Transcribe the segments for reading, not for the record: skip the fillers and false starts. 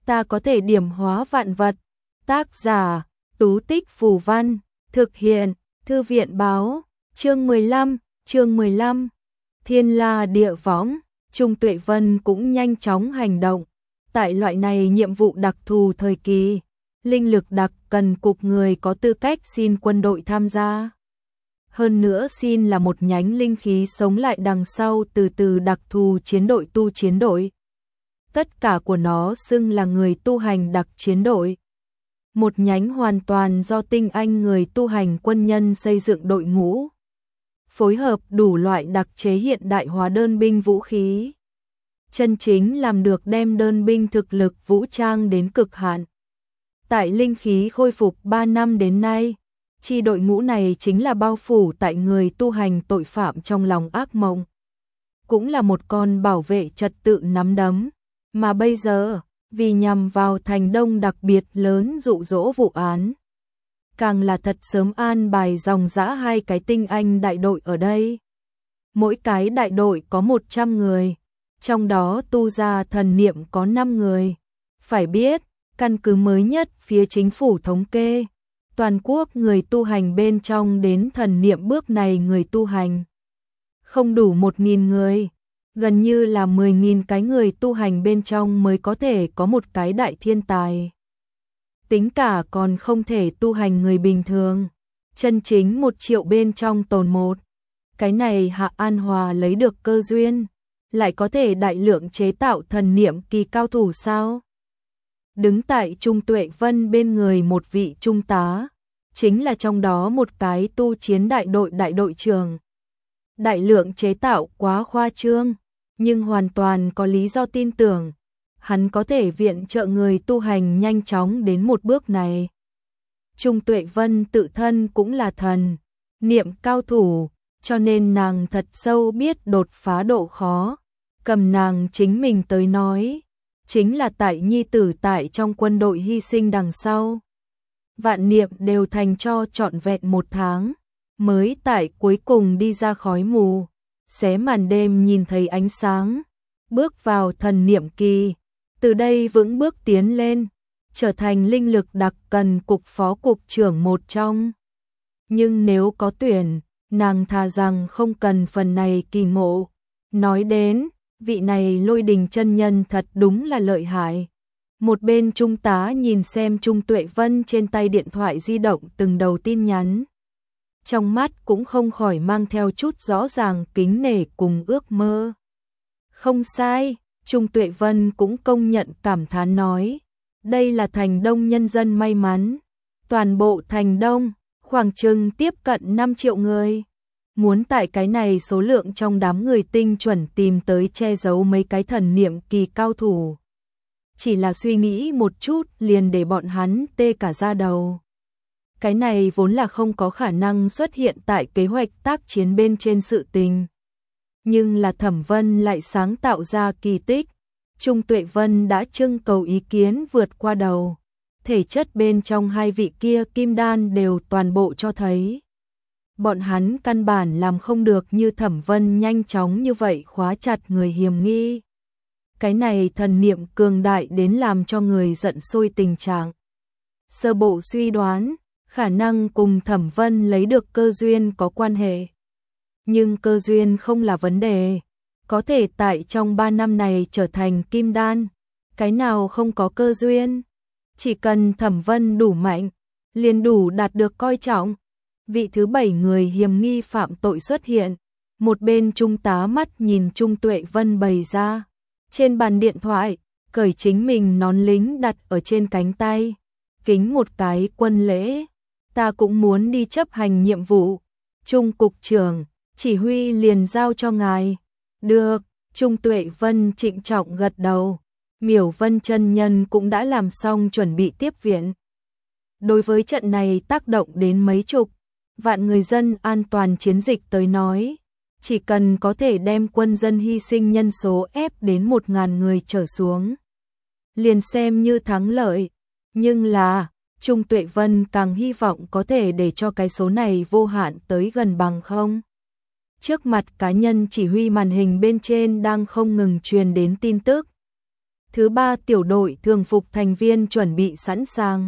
ta có thể điểm hóa vạn vật. Tác giả, Tú Tích Phù Văn, thực hiện, Thư viện Báo, chương 15, Thiên La Địa Võng, Trung Tuệ Vân cũng nhanh chóng hành động. Tại loại này nhiệm vụ đặc thù thời kỳ, linh lực đặc cần cục người có tư cách xin quân đội tham gia. Hơn nữa xin là một nhánh linh khí sống lại đằng sau từ từ đặc thù chiến đội tu chiến đội. Tất cả của nó xưng là người tu hành đặc chiến đội. Một nhánh hoàn toàn do tinh anh người tu hành quân nhân xây dựng đội ngũ. Phối hợp đủ loại đặc chế hiện đại hóa đơn binh vũ khí. Chân chính làm được đem đơn binh thực lực vũ trang đến cực hạn. Tại linh khí khôi phục 3 năm đến nay, chi đội ngũ này chính là bao phủ tại người tu hành tội phạm trong lòng ác mộng. Cũng là một con bảo vệ trật tự nắm đấm, mà bây giờ, vì nhằm vào thành đông đặc biệt lớn dụ dỗ vụ án. Càng là thật sớm an bài dòng dã 2 cái tinh anh đại đội ở đây. Mỗi cái đại đội có 100 người, trong đó tu gia thần niệm có 5 người. Phải biết, căn cứ mới nhất phía chính phủ thống kê, toàn quốc người tu hành bên trong đến thần niệm bước này người tu hành không đủ 1.000 người, gần như là 10.000 cái người tu hành bên trong mới có thể có một cái đại thiên tài. Tính cả còn không thể tu hành người bình thường, chân chính 1 triệu bên trong tồn một. Cái này Hạ An Hòa lấy được cơ duyên, lại có thể đại lượng chế tạo thần niệm kỳ cao thủ sao? Đứng tại Trung Tuệ Vân bên người một vị trung tá, chính là trong đó một cái tu chiến đại đội trưởng. Đại lượng chế tạo quá khoa trương, nhưng hoàn toàn có lý do tin tưởng, hắn có thể viện trợ người tu hành nhanh chóng đến một bước này. Trung Tuệ Vân tự thân cũng là thần niệm cao thủ, cho nên nàng thật sâu biết đột phá độ khó. Cầm nàng chính mình tới nói, chính là tại nhi tử tại trong quân đội hy sinh đằng sau. Vạn niệm đều thành cho trọn vẹn 1 tháng, mới tại cuối cùng đi ra khói mù, xé màn đêm nhìn thấy ánh sáng, bước vào thần niệm kỳ, từ đây vững bước tiến lên, trở thành linh lực đặc cần cục phó cục trưởng một trong. Nhưng nếu có tuyển, nàng thà rằng không cần phần này kỳ ngộ. Nói đến, vị này Lôi Đình chân nhân thật đúng là lợi hại. Một bên trung tá nhìn xem Trung Tuệ Vân trên tay điện thoại di động từng đầu tin nhắn. Trong mắt cũng không khỏi mang theo chút rõ ràng kính nể cùng ước mơ. Không sai, Trung Tuệ Vân cũng công nhận cảm thán nói. Đây là thành đông nhân dân may mắn. Toàn bộ thành đông, khoảng chừng tiếp cận 5 triệu người. Muốn tại cái này số lượng trong đám người tinh chuẩn tìm tới che giấu mấy cái thần niệm kỳ cao thủ. Chỉ là suy nghĩ một chút liền để bọn hắn tê cả da đầu. Cái này vốn là không có khả năng xuất hiện tại kế hoạch tác chiến bên trên sự tình. Nhưng là Thẩm Vân lại sáng tạo ra kỳ tích. Trung Tuệ Vân đã trưng cầu ý kiến vượt qua đầu. Thể chất bên trong 2 vị kia kim đan đều toàn bộ cho thấy. Bọn hắn căn bản làm không được như Thẩm Vân nhanh chóng như vậy khóa chặt người hiểm nghi. Cái này thần niệm cường đại đến làm cho người giận sôi tình trạng. Sơ bộ suy đoán, khả năng cùng Thẩm Vân lấy được cơ duyên có quan hệ. Nhưng cơ duyên không là vấn đề. Có thể tại trong 3 năm này trở thành kim đan. Cái nào không có cơ duyên. Chỉ cần Thẩm Vân đủ mạnh, liền đủ đạt được coi trọng. Vị thứ 7 người hiểm nghi phạm tội xuất hiện. Một bên trung tá mắt nhìn Trung Tuệ Vân bày ra. Trên bàn điện thoại, cởi chính mình nón lính đặt ở trên cánh tay. Kính một cái quân lễ. Ta cũng muốn đi chấp hành nhiệm vụ. Trung cục trưởng, chỉ huy liền giao cho ngài. Được, Trung Tuệ Vân trịnh trọng gật đầu. Miểu Vân chân nhân cũng đã làm xong chuẩn bị tiếp viện. Đối với trận này tác động đến mấy chục vạn người dân an toàn chiến dịch tới nói, chỉ cần có thể đem quân dân hy sinh nhân số ép đến 1.000 người trở xuống, liền xem như thắng lợi. Nhưng là, Trung Tuệ Vân càng hy vọng có thể để cho cái số này vô hạn tới gần bằng không. Trước mặt cá nhân chỉ huy màn hình bên trên đang không ngừng truyền đến tin tức. Thứ 3 tiểu đội thường phục thành viên chuẩn bị sẵn sàng.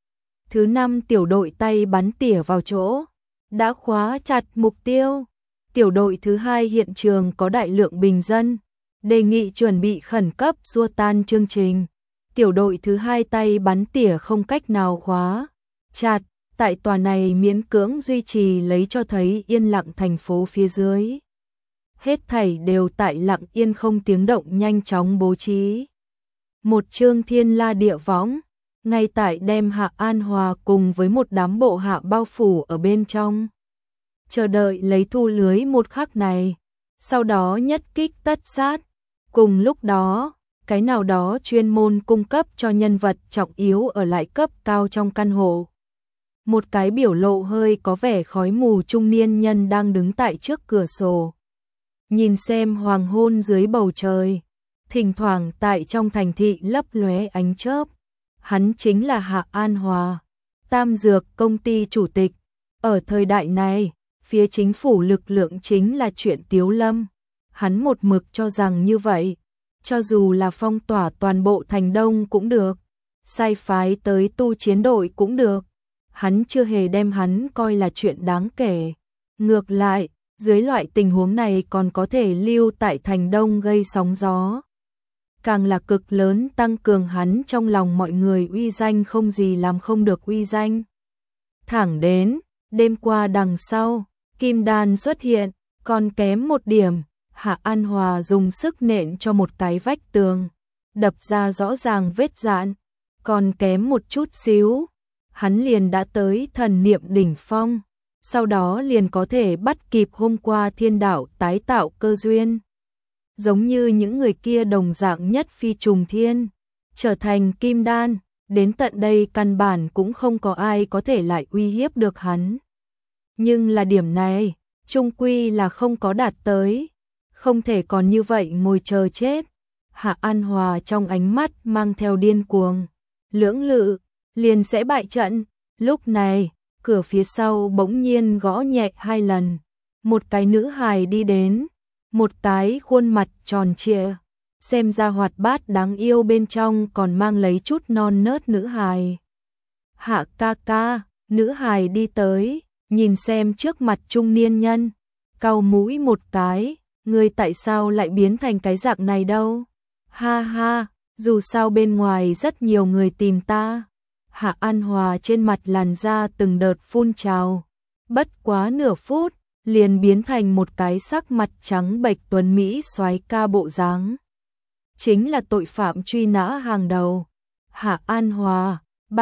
Thứ 5 tiểu đội tay bắn tỉa vào chỗ, đã khóa chặt mục tiêu. Tiểu đội thứ 2 hiện trường có đại lượng bình dân, đề nghị chuẩn bị khẩn cấp xua tan chương trình. Tiểu đội thứ 2 tay bắn tỉa không cách nào khóa chặt, tại tòa này miễn cưỡng duy trì lấy cho thấy yên lặng thành phố phía dưới. Hết thảy đều tại lặng yên không tiếng động nhanh chóng bố trí. Một chương thiên la địa võng, ngay tại đem Hạ An Hòa cùng với một đám bộ hạ bao phủ ở bên trong. Chờ đợi lấy thu lưới một khắc này, sau đó nhất kích tất sát. Cùng lúc đó, cái nào đó chuyên môn cung cấp cho nhân vật trọng yếu ở lại cấp cao trong căn hộ. Một cái biểu lộ hơi có vẻ khói mù trung niên nhân đang đứng tại trước cửa sổ. Nhìn xem hoàng hôn dưới bầu trời, thỉnh thoảng tại trong thành thị lấp lóe ánh chớp. Hắn chính là Hạ An Hòa, Tam Dược công ty chủ tịch. Ở thời đại này, phía chính phủ lực lượng chính là chuyện tiếu lâm. Hắn một mực cho rằng như vậy, cho dù là phong tỏa toàn bộ thành Đông cũng được, sai phái tới tu chiến đội cũng được. Hắn chưa hề đem hắn coi là chuyện đáng kể. Ngược lại, dưới loại tình huống này còn có thể lưu tại thành Đông gây sóng gió. Càng là cực lớn tăng cường hắn trong lòng mọi người uy danh không gì làm không được uy danh. Thẳng đến, đêm qua đằng sau, kim đan xuất hiện, còn kém một điểm, Hạ An Hòa dùng sức nện cho một cái vách tường, đập ra rõ ràng vết dạn, còn kém một chút xíu, hắn liền đã tới thần niệm đỉnh phong, sau đó liền có thể bắt kịp hôm qua thiên đạo tái tạo cơ duyên. Giống như những người kia đồng dạng nhất phi trùng thiên, trở thành kim đan, đến tận đây căn bản cũng không có ai có thể lại uy hiếp được hắn. Nhưng là điểm này, chung quy là không có đạt tới, không thể còn như vậy ngồi chờ chết. Hạ An Hòa trong ánh mắt mang theo điên cuồng, lưỡng lự, liền sẽ bại trận. Lúc này, cửa phía sau bỗng nhiên gõ nhẹ 2 lần, một cái nữ hài đi đến, một cái khuôn mặt tròn trịa, xem ra hoạt bát đáng yêu bên trong còn mang lấy chút non nớt nữ hài. Hạ ca ca, nữ hài đi tới, nhìn xem trước mặt trung niên nhân, cau mũi một cái, ngươi tại sao lại biến thành cái dạng này đâu? Ha ha, dù sao bên ngoài rất nhiều người tìm ta. Hạ An Hòa trên mặt làn da từng đợt phun trào, bất quá nửa phút, liền biến thành một cái sắc mặt trắng bệch tuấn Mỹ soái ca bộ dáng. Chính là tội phạm truy nã hàng đầu. Hạ An Hòa,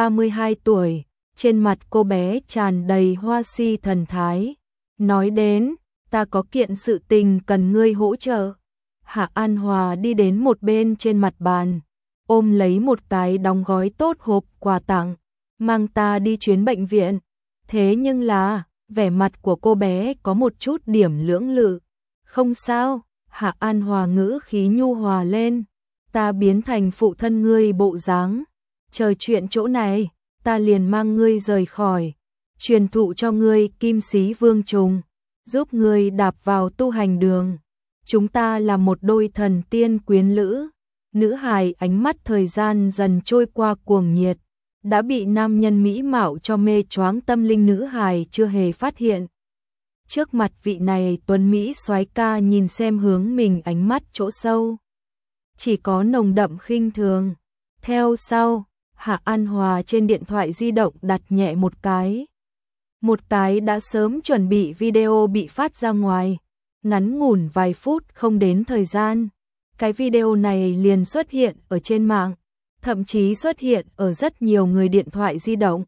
32 tuổi, trên mặt cô bé tràn đầy hoa si thần thái. Nói đến, ta có kiện sự tình cần ngươi hỗ trợ. Hạ An Hòa đi đến một bên trên mặt bàn, ôm lấy một cái đóng gói tốt hộp quà tặng, mang ta đi chuyến bệnh viện. Thế nhưng là, vẻ mặt của cô bé có một chút điểm lưỡng lự. Không sao, Hạ An Hòa ngữ khí nhu hòa lên, ta biến thành phụ thân ngươi bộ dáng. Chờ chuyện chỗ này, ta liền mang ngươi rời khỏi, truyền thụ cho ngươi kim sĩ vương trùng, giúp ngươi đạp vào tu hành đường. Chúng ta là một đôi thần tiên quyến lữ. Nữ hài ánh mắt thời gian dần trôi qua cuồng nhiệt, đã bị nam nhân mỹ mạo cho mê choáng tâm linh. Nữ hài chưa hề phát hiện trước mặt vị này tuấn Mỹ soái ca nhìn xem hướng mình ánh mắt chỗ sâu, chỉ có nồng đậm khinh thường. Theo sau, Hạ An Hòa trên điện thoại di động đặt nhẹ một cái. Một cái đã sớm chuẩn bị video bị phát ra ngoài, ngắn ngủn vài phút không đến thời gian. Cái video này liền xuất hiện ở trên mạng, thậm chí xuất hiện ở rất nhiều người điện thoại di động.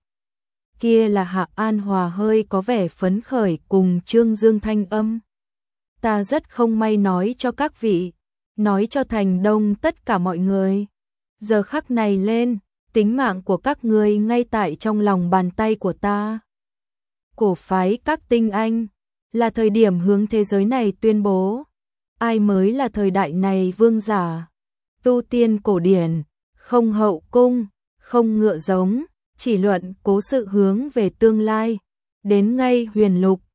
Kia là Hạ An Hòa hơi có vẻ phấn khởi cùng Trương Dương thanh âm. Ta rất không may nói cho các vị, nói cho thành Đông tất cả mọi người. Giờ khắc này lên, tính mạng của các ngươi ngay tại trong lòng bàn tay của ta. Cổ phái các tinh anh, là thời điểm hướng thế giới này tuyên bố, ai mới là thời đại này vương giả. Tu tiên cổ điển, không hậu cung, không ngựa giống, chỉ luận cố sự hướng về tương lai. Đến ngay huyền lục,